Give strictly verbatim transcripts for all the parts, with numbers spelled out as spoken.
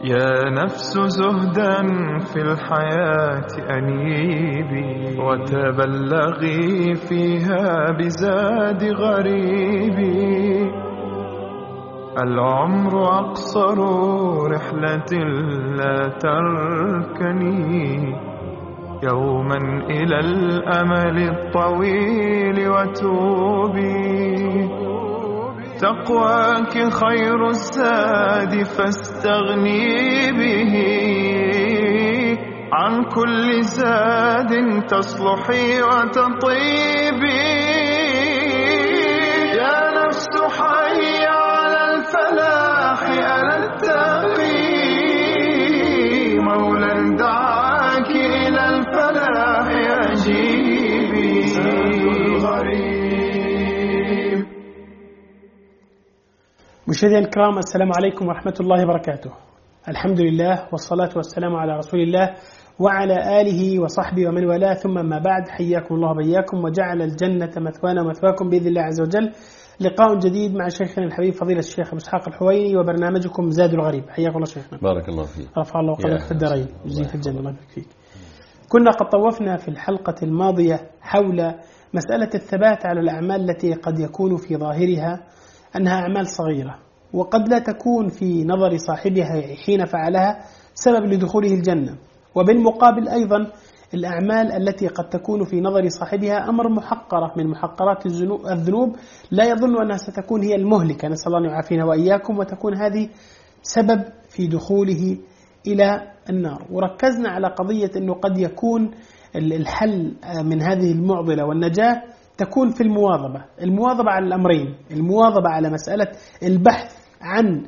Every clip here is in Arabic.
يا نفس زهدا في الحياة أنيبي، وتبلغي فيها بزاد غريبي. العمر أقصر رحلة لا تركني يوما إلى الأمل الطويل وتوبي. تقواك خير الزاد فاستغني به، عن كل زاد تصلحي وتطيبي. يا نفس حي على الفلاح ألا التقي، مولا دعاك إلى الفلاح أجيبي. مشاهدينا الكرام، السلام عليكم ورحمة الله وبركاته. الحمد لله والصلاة والسلام على رسول الله وعلى آله وصحبه ومن والاه، ثم ما بعد. حياكم الله وبياكم، وجعل الجنة مثوانا ومثواكم بإذن الله عز وجل. لقاء جديد مع شيخنا الحبيب فضيلة الشيخ أبو إسحاق الحويني وبرنامجكم زاد الغريب. حياك الله شيخنا. بارك الله فيك. رفع الله قدرك في الدارين وجزيك الجنة. الله يبارك فيك. كنا قد طوفنا في الحلقة الماضية حول مسألة الثبات على الأعمال التي قد يكون في ظاهرها أنها أعمال صغيرة، وقد لا تكون في نظر صاحبها حين فعلها سبب لدخوله الجنة. وبالمقابل أيضا الأعمال التي قد تكون في نظر صاحبها أمر محقرة من محقرات الذنوب، لا يظن أنها ستكون هي المهلكة، نسأل الله أن يعافينا وإياكم، وتكون هذه سبب في دخوله إلى النار. وركزنا على قضية أنه قد يكون الحل من هذه المعضلة والنجاة تكون في المواظبة المواظبة على الأمرين: المواظبة على مسألة البحث عن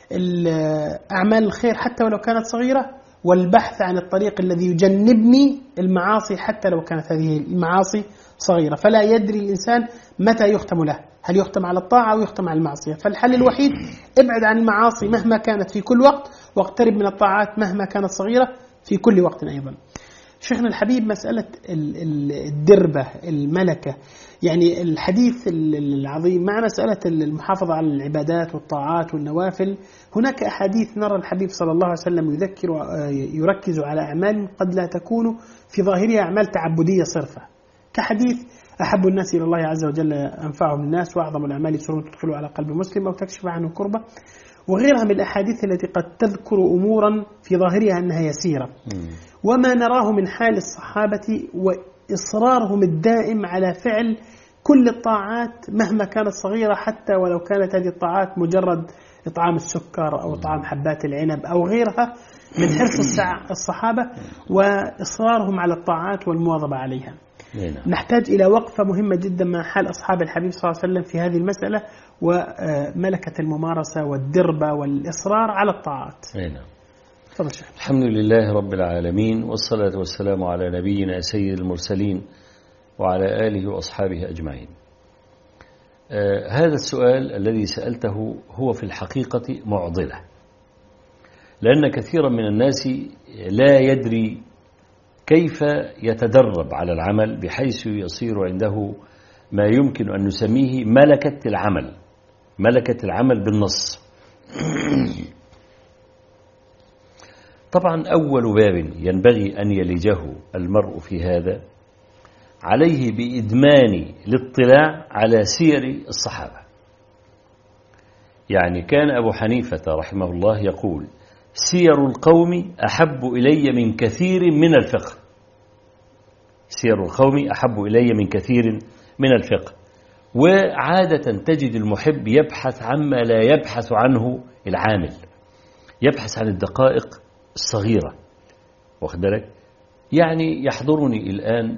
أعمال الخير حتى ولو كانت صغيرة، والبحث عن الطريق الذي يجنبني المعاصي حتى لو كانت هذه المعاصي صغيرة. فلا يدري الإنسان متى يختم له، هل يختم على الطاعة أو يختم على المعصية. فالحل الوحيد: ابعد عن المعاصي مهما كانت في كل وقت، واقترب من الطاعات مهما كانت صغيرة في كل وقت أيضا. شيخنا الحبيب، مسألة الدربة الملكة، يعني الحديث العظيم مع مسألة المحافظة على العبادات والطاعات والنوافل، هناك أحاديث نرى الحبيب صلى الله عليه وسلم يذكر يركز على أعمال قد لا تكون في ظاهرها أعمال تعبدية صرفة، كحديث أحب الناس إلى الله عز وجل أنفعهم الناس، وأعظم الأعمال سرور تدخل على قلب مسلم أو تكشف عنه كربة، وغيرها من الأحاديث التي قد تذكر أمورا في ظاهرها أنها يسيرة. وما نراه من حال الصحابة وإصرارهم الدائم على فعل كل الطاعات مهما كانت صغيرة، حتى ولو كانت هذه الطاعات مجرد إطعام السكر أو إطعام حبات العنب أو غيرها، من حرص الصحابة وإصرارهم على الطاعات والمواظبة عليها. نحتاج إلى وقفة مهمة جدا مع حال أصحاب الحبيب صلى الله عليه وسلم في هذه المسألة، وملكة الممارسة والدربة والإصرار على الطاعات. الحمد لله رب العالمين، والصلاة والسلام على نبينا سيد المرسلين وعلى آله وأصحابه أجمعين. آه هذا السؤال الذي سألته هو في الحقيقة معضلة، لأن كثيرا من الناس لا يدري كيف يتدرب على العمل بحيث يصير عنده ما يمكن أن نسميه ملكة العمل، ملكة العمل بالنص. طبعا أول باب ينبغي أن يلجه المرء في هذا عليه بإدمان الاطلاع على سير الصحابة. يعني كان أبو حنيفة رحمه الله يقول: سير القوم أحب إلي من كثير من الفقه. سير القوم أحب إلي من كثير من الفقه. وعادة تجد المحب يبحث عما لا يبحث عنه العامل، يبحث عن الدقائق الصغيرة، واخد بالك؟ يعني يحضرني الآن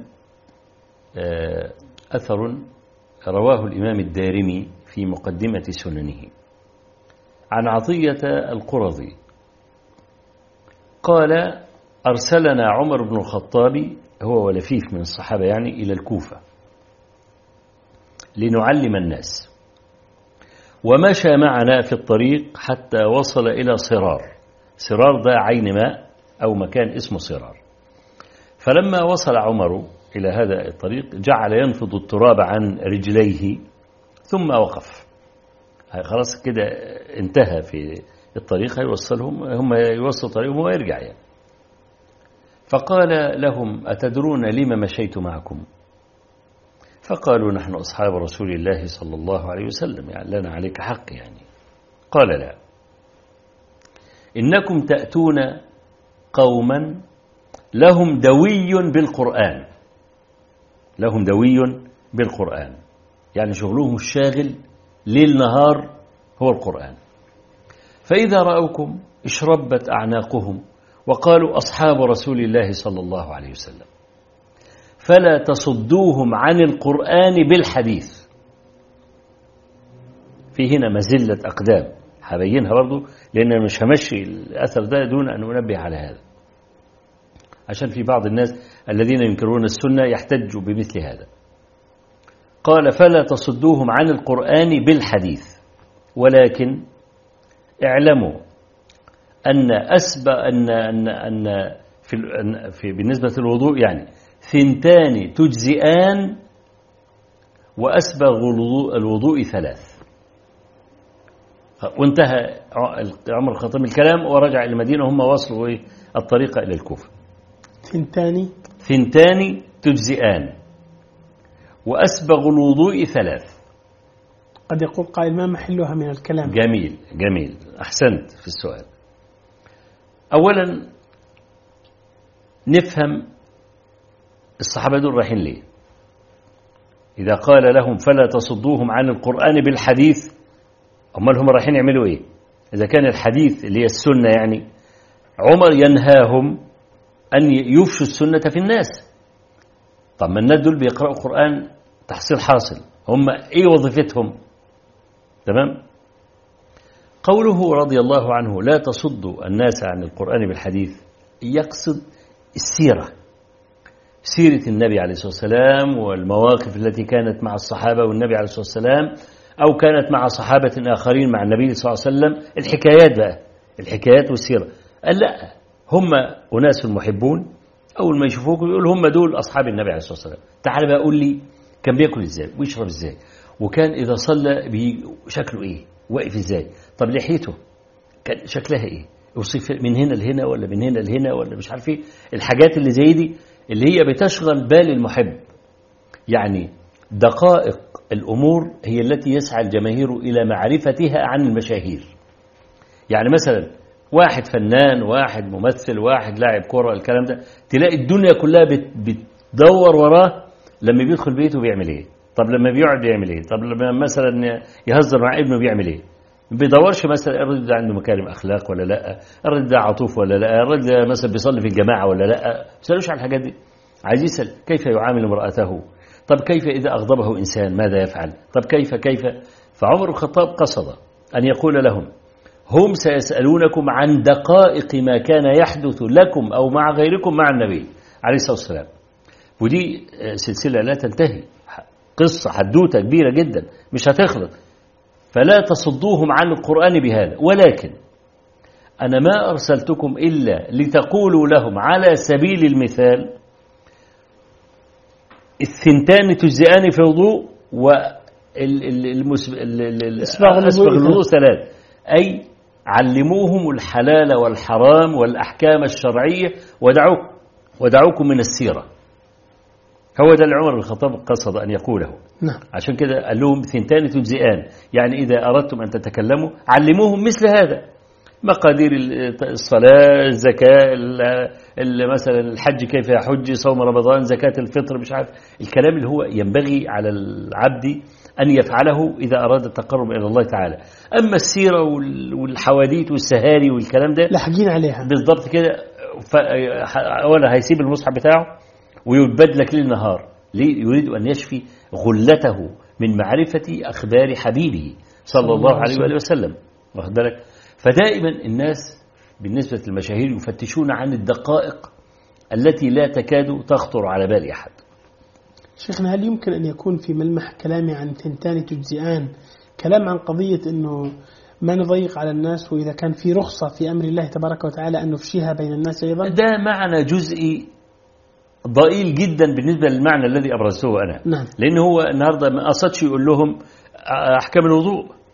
أثر رواه الإمام الدارمي في مقدمة سننه عن عطية القرظي قال: أرسلنا عمر بن الخطاب، هو ولفيف من الصحابة يعني، إلى الكوفة لنعلم الناس، ومشى معنا في الطريق حتى وصل إلى صرار. صرار ده عين ماء أو مكان اسمه صرار. فلما وصل عمر إلى هذا الطريق جعل ينفض التراب عن رجليه ثم وقف. خلاص كده انتهى في الطريق هيوصلهم، هم يوصلوا طريقهم ويرجع يعني. فقال لهم أتدرون لما مشيت معكم؟ فقالوا نحن أصحاب رسول الله صلى الله عليه وسلم، يعني لنا عليك حق يعني. قال لا، إنكم تأتون قوما لهم دوي بالقرآن، لهم دوي بالقرآن، يعني شغلهم الشاغل ليل نهار هو القرآن. فإذا رأوكم اشربت أعناقهم وقالوا أصحاب رسول الله صلى الله عليه وسلم، فلا تصدوهم عن القرآن بالحديث. في هنا مزلة أقدام هبينها برضو، لأن مش همشي الأثر ده دون أن أنبه على هذا، عشان في بعض الناس الذين ينكرون السنة يحتجوا بمثل هذا. قال فلا تصدوهم عن القرآن بالحديث، ولكن اعلموا أن أسبق أن أن أن في في بالنسبة للوضوء يعني ثنتان تجزئان، وأسبغ الوضوء ثلاث. وانتهى عمر الخطاب الكلام ورجع إلى المدينة، هم وصلوا الطريقة إلى الكوفة. ثنتان ثنتان تجزئان وأسبغ الوضوء ثلاث. قد يقول قائل ما محلها من الكلام؟ جميل جميل، أحسنت في السؤال. أولا نفهم الصحابة دول رايحين ليه. إذا قال لهم فلا تصدوهم عن القرآن بالحديث، أمال هم رايحين يعملوا إيه؟ إذا كان الحديث اللي هي السنة يعني عمر ينهاهم أن يفشوا السنة في الناس. طب ما الناس دول بيقرأوا قرآن تحصيل حاصل، هم إيه وظيفتهم؟ تمام؟ قوله رضي الله عنه لا تصدوا الناس عن القرآن بالحديث، يقصد السيرة، سيرة النبي عليه الصلاة والسلام والمواقف التي كانت مع الصحابة والنبي عليه الصلاة والسلام، أو كانت مع صحابة آخرين مع النبي صلى الله عليه وسلم. الحكايات بقى، الحكايات والسيرة. قال لا، هم أناس محبون، أول ما يشوفوك يقول هم دول أصحاب النبي عليه الصلاة والسلام. تعال بقى قول لي كان بيأكل إزاي ويشرب إزاي، وكان إذا صلى شكله إيه، واقف إزاي، طب لحيته كان شكلها إيه، وصف من هنا لهنا ولا من هنا لهنا ولا مش عارف إيه. الحاجات اللي زي دي اللي هي بتشغل بال المحب، يعني دقائق الأمور هي التي يسعى الجماهير إلى معرفتها عن المشاهير. يعني مثلا واحد فنان، واحد ممثل، واحد لاعب كرة، الكلام ده تلاقي الدنيا كلها بتدور وراه لما بيدخل بيته بيعمل ايه، طب لما بيقعد بيعمل ايه، طب لما مثلا يهزر مع ابنه بيعمل ايه. ما بيدورش مثلا الراجل ده عنده مكارم اخلاق ولا لا، الراجل ده عطوف ولا لا، الراجل ده مثلا بيصلي في الجماعه ولا لا، ما بيسالوش على الحاجات دي. عايز يسال كيف يعامل امراته، طب كيف اذا اغضبه انسان ماذا يفعل، طب كيف كيف. فعمر الخطاب قصد ان يقول لهم هم سيسألونكم عن دقائق ما كان يحدث لكم أو مع غيركم مع النبي عليه الصلاة والسلام. ودي سلسلة لا تنتهي، قصة حدوتة كبيرة جدا مش هتخلص. فلا تصدوهم عن القرآن بهذا، ولكن أنا ما أرسلتكم إلا لتقولوا لهم على سبيل المثال الثنتان تجزئان في الوضوء وأسبغ الوضوء ثلاث، أي علموهم الحلال والحرام والأحكام الشرعية ودعوك ودعوكم من السيرة. هو ده اللي عمر بن الخطاب قصد أن يقوله. نعم. عشان كده قال لهم ثنتان تجزئان، يعني إذا أردتم أن تتكلموا علموهم مثل هذا، مقادير الصلاة، الزكاة، مثلا الحج كيف يحج، صوم رمضان، زكاة الفطر، مش عارف الكلام اللي هو ينبغي على العبد أن يفعله إذا أراد التقرب إلى الله تعالى. أما السيرة والحواديت والسهاري والكلام ده لاحقين عليها بالضبط كده. أولا هيسيب المصحف بتاعه ويبدل لك ليل نهار، ليه؟ يريد أن يشفي غلته من معرفة أخبار حبيبه صلى الله عليه وآله وسلم، واخد بالك. فدائما الناس بالنسبة للمشاهير يفتشون عن الدقائق التي لا تكاد تخطر على بال أحد. شيخنا، هل يمكن أن يكون في ملمح كلامي عن ثنتان تجزئان كلام عن قضية أنه ما نضيق على الناس، وإذا كان في رخصة في أمر الله تبارك وتعالى أن نفشيها بين الناس أيضا؟ ده معنى جزئي ضئيل جدا بالنسبة للمعنى الذي أبرزته أنا. نعم. لأنه هو النهاردة ما قصدش يقول لهم أحكام الوضوء،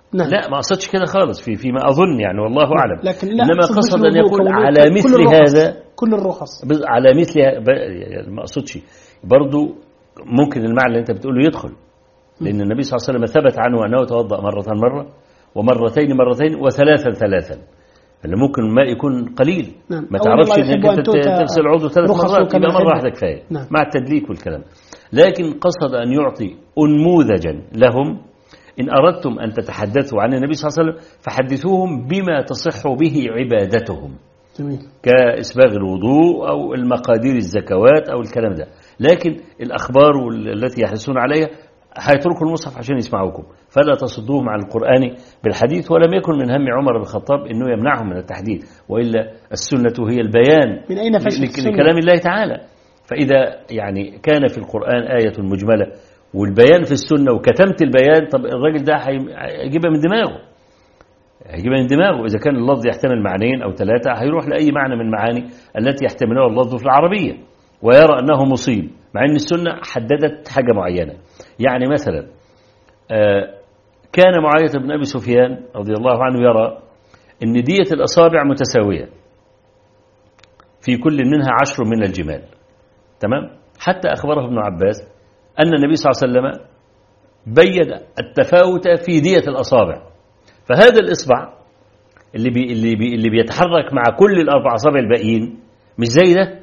نعم. لا، ما قصدش كده خالص، في فيما أظن يعني والله أعلم. لكن لا، إنما قصد أن يقول على مثل كل هذا، كل الرخص على مثل هذا، ما قصدش برضو ممكن المعنى اللي أنت بتقوله يدخل، لأن النبي صلى الله عليه وسلم ثبت عنه أنه توضأ مرة مرة ومرتين مرتين وثلاثا ثلاثا، اللي ممكن الماء يكون قليل. نعم. ما تعرفش انك انت تغسل عضو ثلاث مرات، يبقى مره واحده كفايه. نعم. مع التدليك والكلام. لكن قصد ان يعطي انموذجا لهم، ان اردتم ان تتحدثوا عن النبي صلى الله عليه وسلم فحدثوهم بما تصح به عبادتهم. جميل. كاسباغ الوضوء او المقادير الزكوات او الكلام ده. لكن الاخبار التي يحرصون عليها هيتركوا المصحف عشان يسمعوكم، فلا تصدوهم عن القرآن بالحديث. ولم يكن من هم عمر بن الخطاب أنه يمنعهم من التحديث، وإلا السنة هي البيان من أين فشل لكلام الله تعالى. فإذا يعني كان في القرآن آية مجملة والبيان في السنة وكتمت البيان، طب الراجل ده هيجيبها من دماغه، هيجيبها من دماغه. إذا كان اللفظ يحتمل معنيين أو ثلاثة هيروح لأي معنى من المعاني التي يحتملها اللفظ في العربية ويرى أنه مصيب، مع أن السنة حددت حاجة معينة. يعني مثلا كان معاوية بن أبي سفيان رضي الله عنه يرى أن دية الأصابع متساوية في كل منها عشر من الجمال، تمام؟ حتى أخبره ابن عباس أن النبي صلى الله عليه وسلم بيّن التفاوت في دية الأصابع، فهذا الإصبع اللي بي اللي بي اللي بيتحرك مع كل الأربع أصابع الباقيين مش زي ده،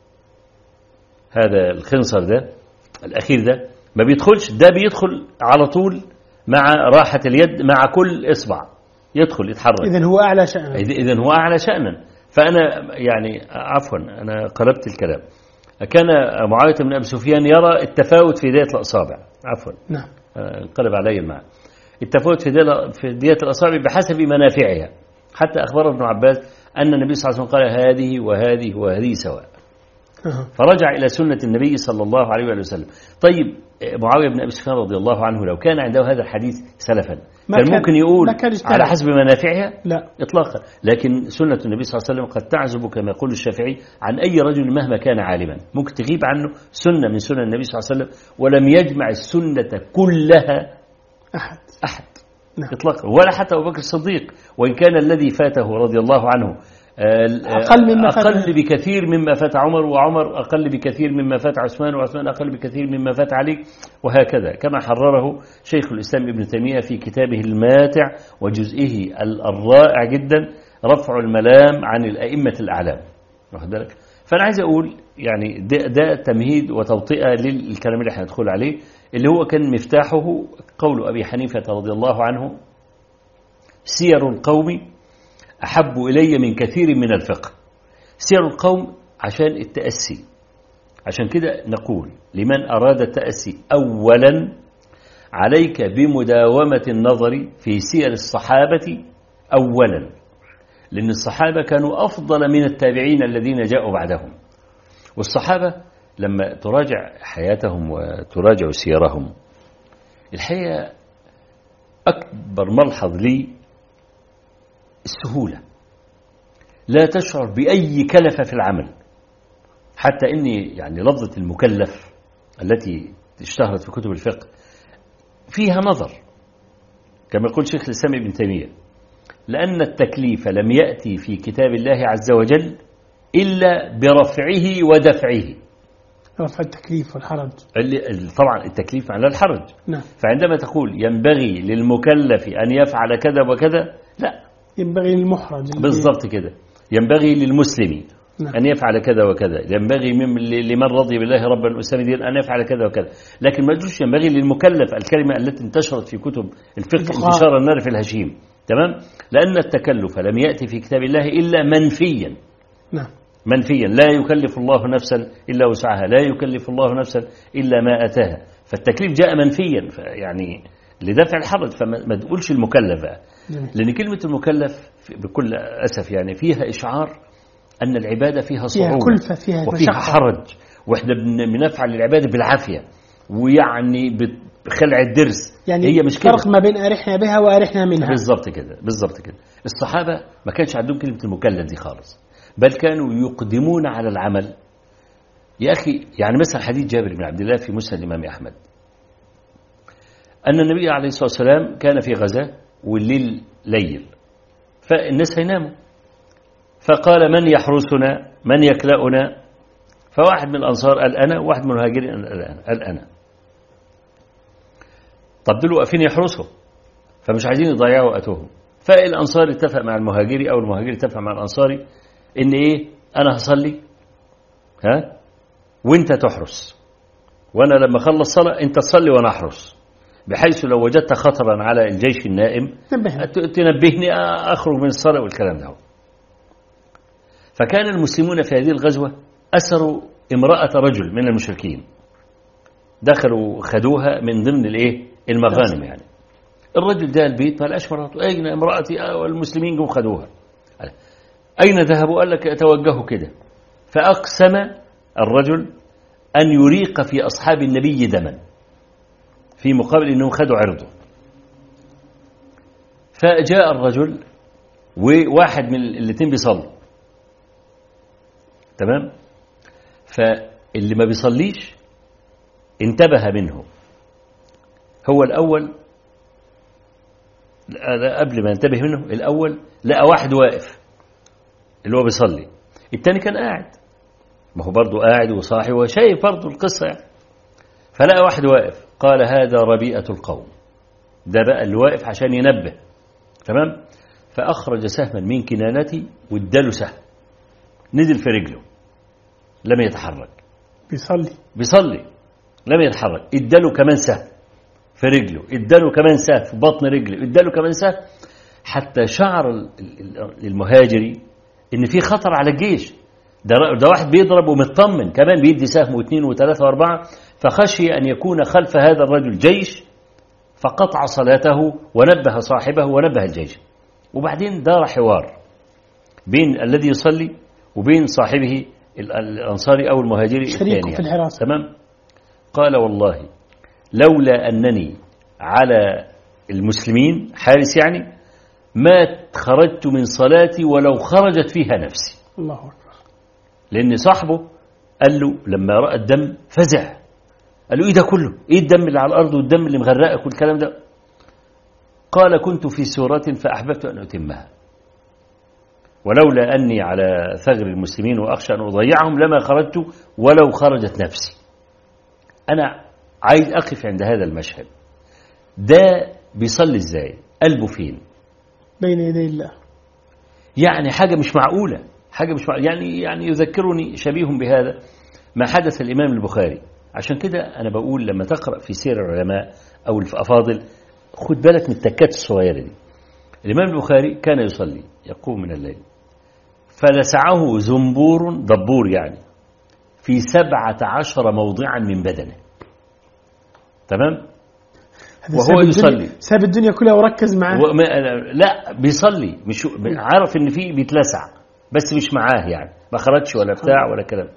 هذا الخنصر ده الأخير ده ما بيدخلش، ده بيدخل على طول مع راحة اليد مع كل إصبع يدخل يتحرك. إذن هو أعلى شأنا. إذن هو أعلى شأنا. فأنا يعني عفوا أنا قلبت الكلام. كان معاوية بن أبي سفيان يرى التفاوت في دية الأصابع، عفوا نعم، انقلب علي المعنى، التفاوت في دية في دية الأصابع بحسب منافعها. حتى أخبر ابن عباس أن النبي صلى الله عليه وسلم قال هذه وهذه وهذه سواء. فرجع إلى سنة النبي صلى الله عليه وسلم. طيب معاوية بن أبي سفيان رضي الله عنه لو كان عنده هذا الحديث سلفا كان, كان ممكن يقول على حسب منافعها؟ لا إطلاقا. لكن سنة النبي صلى الله عليه وسلم قد تعزب كما يقول الشافعي عن أي رجل مهما كان عالما، ممكن تغيب عنه سنة من سنة النبي صلى الله عليه وسلم ولم يجمع السنة كلها أحد أحد نعم. إطلاقا، ولا حتى أبو بكر الصديق، وإن كان الذي فاته رضي الله عنه أقل, مما أقل بكثير مما فات عمر، وعمر أقل بكثير مما فات عثمان، وعثمان أقل بكثير مما فات علي، وهكذا كما حرره شيخ الإسلام ابن تيمية في كتابه الماتع وجزئه الرائع جدا رفع الملام عن الأئمة الأعلام. فأنا عايز أقول يعني ده, ده تمهيد وتوطئة للكلام اللي احنا ندخل عليه، اللي هو كان مفتاحه قول أبي حنيفة رضي الله عنه سير القوم أحب إلي من كثير من الفقه. سير القوم عشان التأسي، عشان كده نقول لمن أراد التأسي أولا عليك بمداومة النظر في سير الصحابة أولا، لأن الصحابة كانوا أفضل من التابعين الذين جاءوا بعدهم. والصحابة لما تراجع حياتهم وتراجع سيرهم، الحقيقة أكبر ملحظ لي السهولة، لا تشعر بأي كلفة في العمل. حتى إني يعني لفظة المكلف التي اشتهرت في كتب الفقه فيها نظر، كما يقول شيخ الإسلام ابن تيمية، لأن التكليف لم يأتي في كتاب الله عز وجل إلا برفعه ودفعه. رفع التكليف والحرج، طبعا التكليف على الحرج. نعم. فعندما تقول ينبغي للمكلف أن يفعل كذا وكذا، لا، ينبغي للمحرج بالضبط كده، ينبغي للمسلم نعم. أن يفعل كذا وكذا، ينبغي لمن رضي بالله ربا والإسلام دينا أن يفعل كذا وكذا. لكن ما تقولش ينبغي للمكلف، الكلمة التي انتشرت في كتب الفقه انتشار النار في الهشيم، تمام؟ لأن التكلف لم يأتي في كتاب الله إلا منفيا. نعم. منفيا، لا يكلف الله نفسا إلا وسعها، لا يكلف الله نفسا إلا ما أتاها. فالتكليف جاء منفيا، يعني لدفع الحرج. فما تقولش المكلف بقى، لأن كلمة المكلف بكل أسف يعني فيها إشعار أن العبادة فيها صعوبة، فيها كلفة، فيها وفيها مشقة. حرج، وإحنا بنفعل العبادة بالعافية، ويعني بخلع الدرس. يعني هي مش كده، فرق ما بين أرحنا بها وأرحنا منها. بالضبط كده، بالضبط كده. الصحابة ما كانش عندهم كلمة المكلف دي خالص، بل كانوا يقدمون على العمل. يا أخي يعني مثلا حديث جابر بن عبد الله في مسند الإمام أحمد أن النبي عليه الصلاة والسلام كان في غزاة والليل ليل، فالناس هيناموا. فقال من يحرسنا، من يكلأنا؟ فواحد من الأنصار قال أنا، وواحد من المهاجرين قال أنا. طب دول واقفين يحرسوا، فمش عايزين يضيعوا وقتهم. فالأنصاري اتفق مع المهاجري أو المهاجري اتفق مع الأنصاري إن إيه، أنا هصلي ها وأنت تحرس، وأنا لما أخلص صلاة أنت تصلي وأنا أحرس، بحيث لو وجدت خطرا على الجيش النائم تنبهني أخرج من الصلاة والكلام ده. فكان المسلمون في هذه الغزوة أسروا امرأة رجل من المشركين، دخلوا خدوها من ضمن الايه المغانم. يعني الرجل ده البيت ما لقاش مراته، أين امرأتي؟ والمسلمين جم خدوها. أين ذهبوا؟ قال لك توجهوا كده. فأقسم الرجل أن يريق في أصحاب النبي دما في مقابل أنهم خدوا عرضه. فجاء الرجل وواحد من الاثنين بيصلي، تمام؟ فاللي ما بيصليش انتبه منه. هو الأول قبل ما ينتبه منه الأول لقى واحد واقف اللي هو بيصلي، التاني كان قاعد، ما هو برضو قاعد وصاحي وشايف برضو القصة يعني. فلقى واحد واقف، قال هذا ربيئة القوم، ده بقى اللي واقف عشان ينبه، تمام؟ فأخرج سهما من كنانتي واداله سهم، نزل في رجله لم يتحرك، بيصلي بيصلي لم يتحرك. اداله كمان سهم في رجله، اداله كمان سهم في بطن رجله، اداله كمان سهم، حتى شعر المهاجري ان في خطر على الجيش. ده, ده واحد بيضرب ومطمن، كمان بيدي سهم واثنين وثلاثة واربعة، فخشي ان يكون خلف هذا الرجل جيش، فقطع صلاته ونبه صاحبه ونبه الجيش. وبعدين دار حوار بين الذي يصلي وبين صاحبه الأنصاري أو المهاجري الثاني في الحراسة، تمام؟ قال والله لولا أنني على المسلمين حارس يعني ما خرجت من صلاتي ولو خرجت فيها نفسي. الله أكبر. لأن صاحبه قال له لما رأى الدم فزع، قال له إيه ده كله؟ إيه الدم اللي على الأرض والدم اللي مغرقك والكلام ده؟ قال كنت في سورة فأحببت أن أتمها، ولولا أني على ثغر المسلمين وأخشى أن أضيعهم لما خرجت ولو خرجت نفسي. أنا عايز أقف عند هذا المشهد. ده بيصلي إزاي؟ قلبه فين؟ بين يدي الله. يعني حاجة مش معقولة، حاجة مش معقولة. يعني يعني يذكرني شبيه بهذا ما حدث الإمام البخاري. عشان كده أنا بقول لما تقرأ في سير العلماء أو الأفاضل خد بالك من التكات الصغيرة دي. الإمام البخاري كان يصلي يقوم من الليل، فلسعه زنبور دبور يعني في سبعة عشر موضعا من بدنه، تمام؟ وهو يصلي ساب الدنيا كلها وركز معاه. لا بيصلي، مش عارف ان فيه بيتلسع بس مش معاه يعني، ما خرجش ولا بتاع ولا كلام.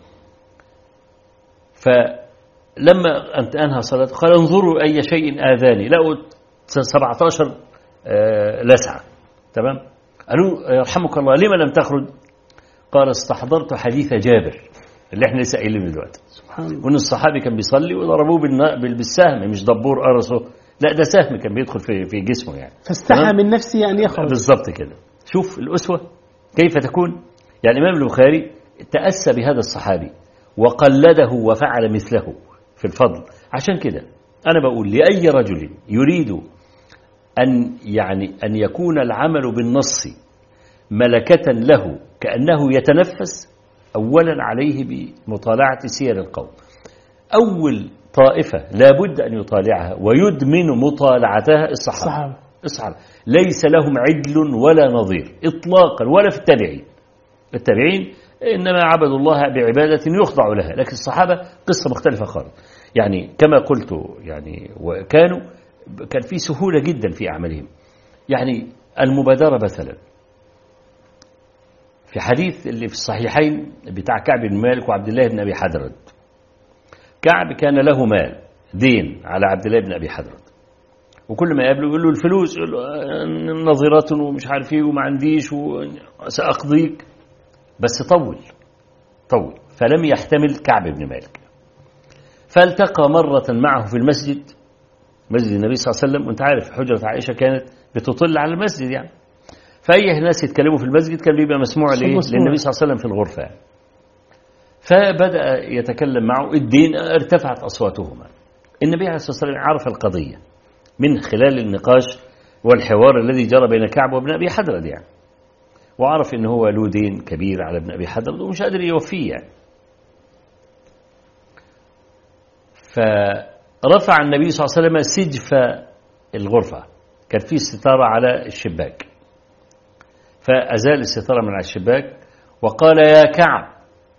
فلما انت انهى صلاته قال انظروا اي شيء اذاني، لقوا سبعة عشر لسعة، تمام؟ قالوا يرحمك الله لما لم تخرج؟ قال استحضرت حديث جابر اللي احنا لسه قايلينه دلوقتي، وان الصحابي كان بيصلي وضربوه بالسهم، مش دبور قرصه، لا ده سهم كان بيدخل في في جسمه يعني، فاستحى من نفسه ان يخرج. بالضبط كده. شوف الأسوة كيف تكون. يعني الإمام البخاري تأسى بهذا الصحابي وقلده وفعل مثله في الفضل. عشان كده أنا بقول لأي رجل يريد أن يعني أن يكون العمل بالنص ملكة له كأنه يتنفس، أولا عليه بمطالعة سير القوم. أول طائفة لابد أن يطالعها ويدمن مطالعتها الصحابة. الصحابة ليس لهم عدل ولا نظير إطلاقا ولا في التابعين. التابعين إنما عبدوا الله بعبادة يخضع لها، لكن الصحابة قصة مختلفة خالص. يعني كما قلت يعني وكانوا كان في سهولة جدا في أعمالهم. يعني المبادرة مثلا في حديث اللي في الصحيحين بتاع كعب بن مالك وعبد الله بن أبي حدرد. كعب كان له مال دين على عبد الله بن أبي حدرد، وكل ما يقابله يقول له الفلوس، يقول له نظيرات ومش عارف ايه وما عنديش وسأقضيك، بس طول طول فلم يحتمل كعب بن مالك. فالتقى مرة معه في المسجد، مسجد النبي صلى الله عليه وسلم، وانت عارف حجرة عائشة كانت بتطل على المسجد يعني. فأي ناس يتكلموا في المسجد كان بيبقى مسموع ليه؟ للنبي صلى الله عليه وسلم في الغرفة يعني. فبدأ يتكلم معه الدين، ارتفعت أصواتهما. النبي عليه الصلاة والسلام عرف القضية من خلال النقاش والحوار الذي جرى بين كعب وابن أبي حدرد يعني، وعرف إن هو له دين كبير على ابن أبي حدرد ومش قادر يوفيه يعني. فرفع النبي صلى الله عليه وسلم سجف الغرفة، كان فيه ستارة على الشباك، فأزال الستارة من على الشباك وقال يا كعب.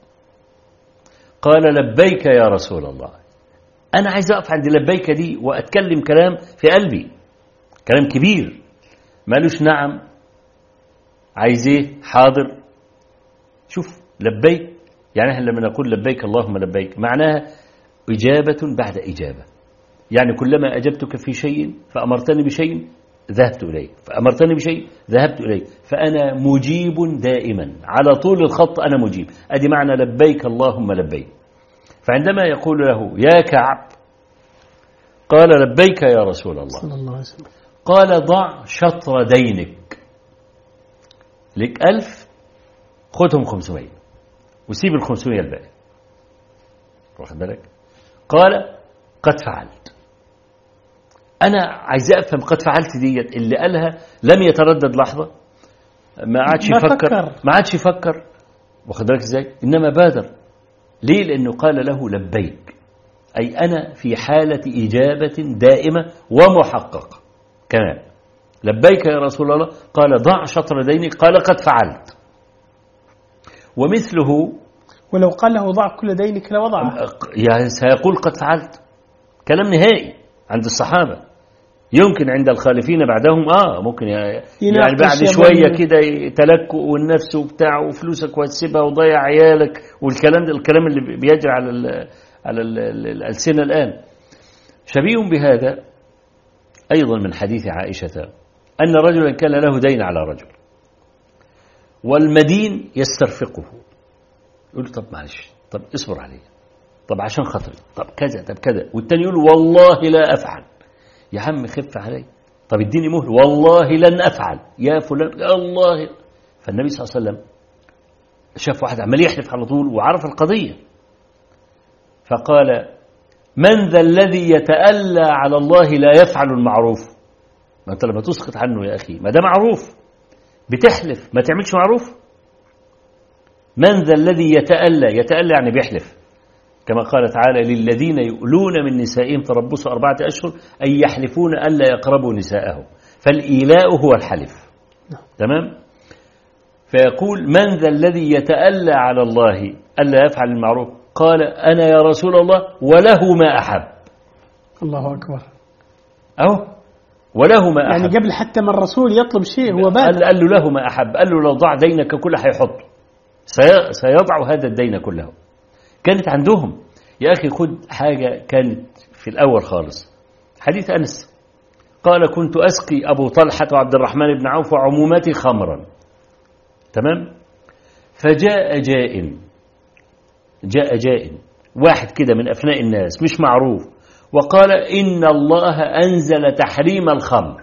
قال لبيك يا رسول الله. أنا عايز أقف عند لبيك دي وأتكلم كلام في قلبي، كلام كبير، مالوش نعم، عايز إيه، حاضر. شوف لبيك يعني احنا لما نقول لبيك اللهم لبيك معناها إجابة بعد إجابة، يعني كلما أجبتك في شيء فأمرتني بشيء ذهبت إليه، فأمرتني بشيء ذهبت إليه، فأنا مجيب دائما على طول الخط، أنا مجيب. أدي معنى لبيك اللهم لبيك. فعندما يقول له يا كعب قال لبيك يا رسول الله صلى الله عليه وسلم. قال ضع شطر دينك، لك ألف خدهم خمسمائة وسيب الخمسمائة الباقي، واخد بالك؟ قال قد فعلت. أنا عايز أفهم قد فعلت ديت اللي قالها لم يتردد لحظة، ما عادش يفكر، ما عادش يفكر، واخد بالك إزاي؟ إنما بادر. ليه؟ لأنه قال له لبيك، أي أنا في حالة إجابة دائمة ومحققة كمان. لبيك يا رسول الله. قال ضع شطر دينك. قال قد فعلت. ومثله ولو قال له ضع كل دينك لوضعه، يعني سيقول قد فعلت، كلام نهائي عند الصحابة. يمكن عند الخالفين بعدهم آه ممكن يعني بعد شوية كده تلكؤ والنفس وبتاع وفلوسك وتسيبها وضيع عيالك والكلام ده، الكلام اللي بيجري على ال على ال الألسنة الآن. شبيه بهذا أيضا من حديث عائشة أن رجلا كان له دين على رجل والمدين يسترفقه، يقول طب معلش، طب اصبر عليه، طب عشان خاطري، طب كذا، طب كذا، والتاني يقول والله لا أفعل. يا عم خف علي، طب اديني مهل، والله لن أفعل يا فلان، الله. فالنبي صلى الله عليه وسلم شاف واحد عمال يحلف على طول وعرف القضية، فقال من ذا الذي يتألى على الله لا يفعل المعروف؟ ما أنت لما تسقط عنه يا أخي، ما ده معروف، بتحلف ما تعملش معروف. من ذا الذي يتألى، يتألى يعني بيحلف، كما قال تعالى للذين يؤلون من نسائهم تربص أربعة أشهر أي يحلفون ألا يقربوا نساءهم، فالإيلاء هو الحلف. تمام؟ فيقول من ذا الذي يتألى على الله ألا يفعل المعروف؟ قال أنا يا رسول الله وله ما أحب. الله أكبر. أو وله ما أحب، يعني قبل حتى ما الرسول يطلب شيء هو بادئ. قال له له ما أحب، قال له لو ضع دينك كله هيحطه، سيضع هذا الدين كله. كانت عندهم يا أخي، خد حاجة كانت في الأول خالص، حديث أنس قال كنت أسقي أبو طلحة وعبد الرحمن بن عوف وعمومتي خمرا، تمام؟ فجاء جائن، جاء جائن واحد كده من أفناء الناس مش معروف، وقال إن الله أنزل تحريم الخمر.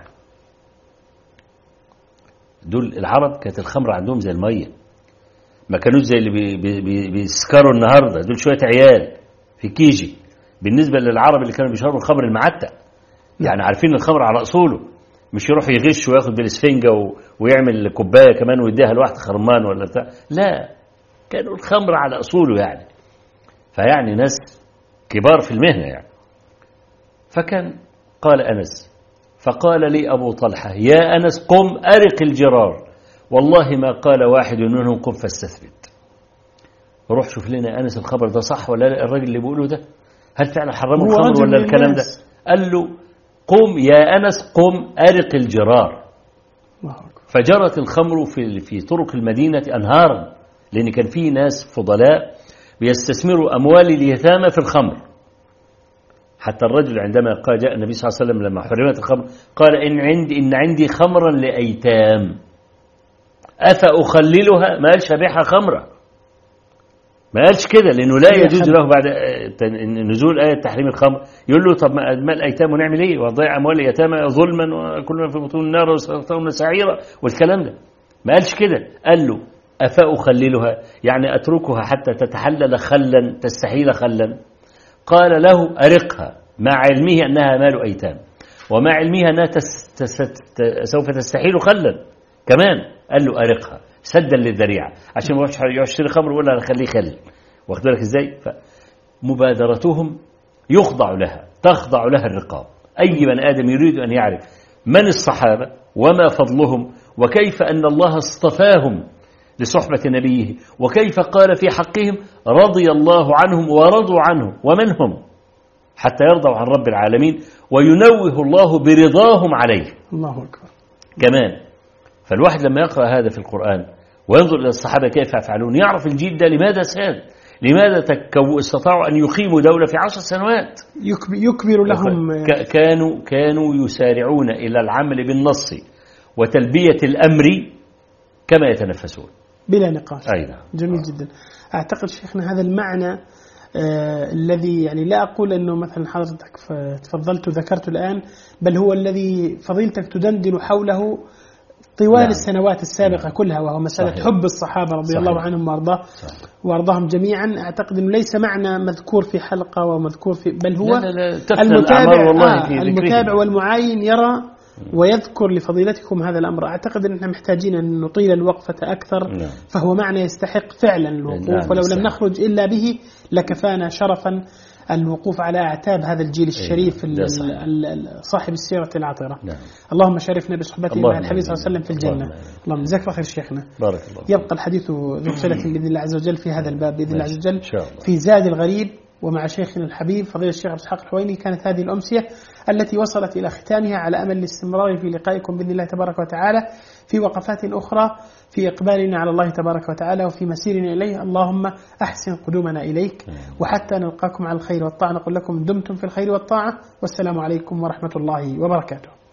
دول العرب كانت الخمر عندهم زي المية، ما كانوش زي اللي بي بي بيسكروا النهارده، دول شويه عيال في كيجي بالنسبه للعرب اللي كانوا بيشربوا الخمر المعتق، يعني عارفين الخمر على اصوله، مش يروح يغش وياخد بالاسفنجه ويعمل كوبايه كمان ويديها لواحد خرمان ولا بتاع، لا، كانوا الخمر على اصوله يعني، فيعني ناس كبار في المهنه يعني. فكان قال انس، فقال لي ابو طلحه يا انس قم ارق الجرار، والله ما قال واحد منهم قم فاستثبت. روح شوف لنا أنس الخبر ده صح ولا لا، الراجل اللي بيقوله ده هل فعلا حرموا الخمر ولا الكلام ده؟ قال له قم يا أنس قم أرق الجرار. فجرت الخمر في في طرق المدينة أنهارا، لأن كان في ناس فضلاء بيستثمروا أموال اليتامى في الخمر. حتى الرجل عندما قال جاء النبي صلى الله عليه وسلم لما حرمت الخمر قال إن عندي إن عندي خمرا لأيتام أفأخللها، ما قالش أبيعها خمرة، ما قالش كده، لأنه لا يجوز له بعد نزول آية تحريم الخمر يقول له طب ما الأيتام ونعمل إيه وضيع أموال اليتامى ظلما وكل ما في بطون النار وسيصلون سعيرا والكلام ده. ما قالش كده، قال له أفأخللها يعني أتركها حتى تتحلل خلا تستحيل خلا. قال له أرقها، مع علمه أنها مال أيتام ومع علمه أنها تس تس سوف تستحيل خلا كمان. قال له أرقها سدا للذريعة عشان ما يشتري خمر ولا أنا خليه خل. واخد بالك إزاي؟ فمبادرتهم يخضع لها، تخضع لها الرقاب. أي بني آدم يريد أن يعرف من الصحابة وما فضلهم وكيف أن الله اصطفاهم لصحبة نبيه وكيف قال في حقهم رضي الله عنهم ورضوا عنه ومن هم حتى يرضوا عن رب العالمين وينوه الله برضاهم عليه. الله أكبر. كمان فالواحد لما يقرأ هذا في القرآن وينظر إلى الصحابة كيف يفعلون يعرف الجيل ده لماذا ساد، لماذا تكو استطاعوا أن يقيموا دولة في عشر سنوات. يكبر لهم كانوا كانوا يسارعون إلى العمل بالنص وتلبية الأمر كما يتنفسون بلا نقاش. أيضا. جميل جدا. أعتقد شيخنا هذا المعنى آه الذي يعني لا أقول أنه مثلا حضرتك تفضلت وذكرت الآن، بل هو الذي فضيلتك تدندن حوله طوال نعم. السنوات السابقة نعم. كلها، وهو مسألة صحيح. حب الصحابة رضي صحيح. الله عنهم وارضاه وارضاهم جميعا. أعتقد أنه ليس معنى مذكور في حلقة ومذكور في، بل هو لا لا لا. المتابع, والله آه المتابع والمعاين يرى ويذكر لفضيلتكم هذا الأمر. أعتقد أن احنا محتاجين أن نطيل الوقفة أكثر نعم. فهو معنى يستحق فعلا الوقوف نعم. ولو لم نخرج إلا به لكفانا شرفا الوقوف على أعتاب هذا الجيل الشريف صاحب السيرة العطرة نعم. اللهم شرفنا بصحبته مع الحبيب صلى الله عليه وسلم في الجنة. اللهم جزاك الله خير شيخنا. بارك الله. يبقى الحديث ذو صلة بإذن الله عز وجل في هذا الباب بإذن الله عز وجل في زاد الغريب ومع شيخنا الحبيب فضيلة الشيخ عبد الحق الحويني. كانت هذه الأمسية التي وصلت إلى ختامها على أمل الاستمرار في لقائكم بإذن الله تبارك وتعالى في وقفات أخرى في إقبالنا على الله تبارك وتعالى وفي مسيرنا إليه. اللهم أحسن قدومنا إليك وحتى نلقاكم على الخير والطاعة نقول لكم دمتم في الخير والطاعة والسلام عليكم ورحمة الله وبركاته.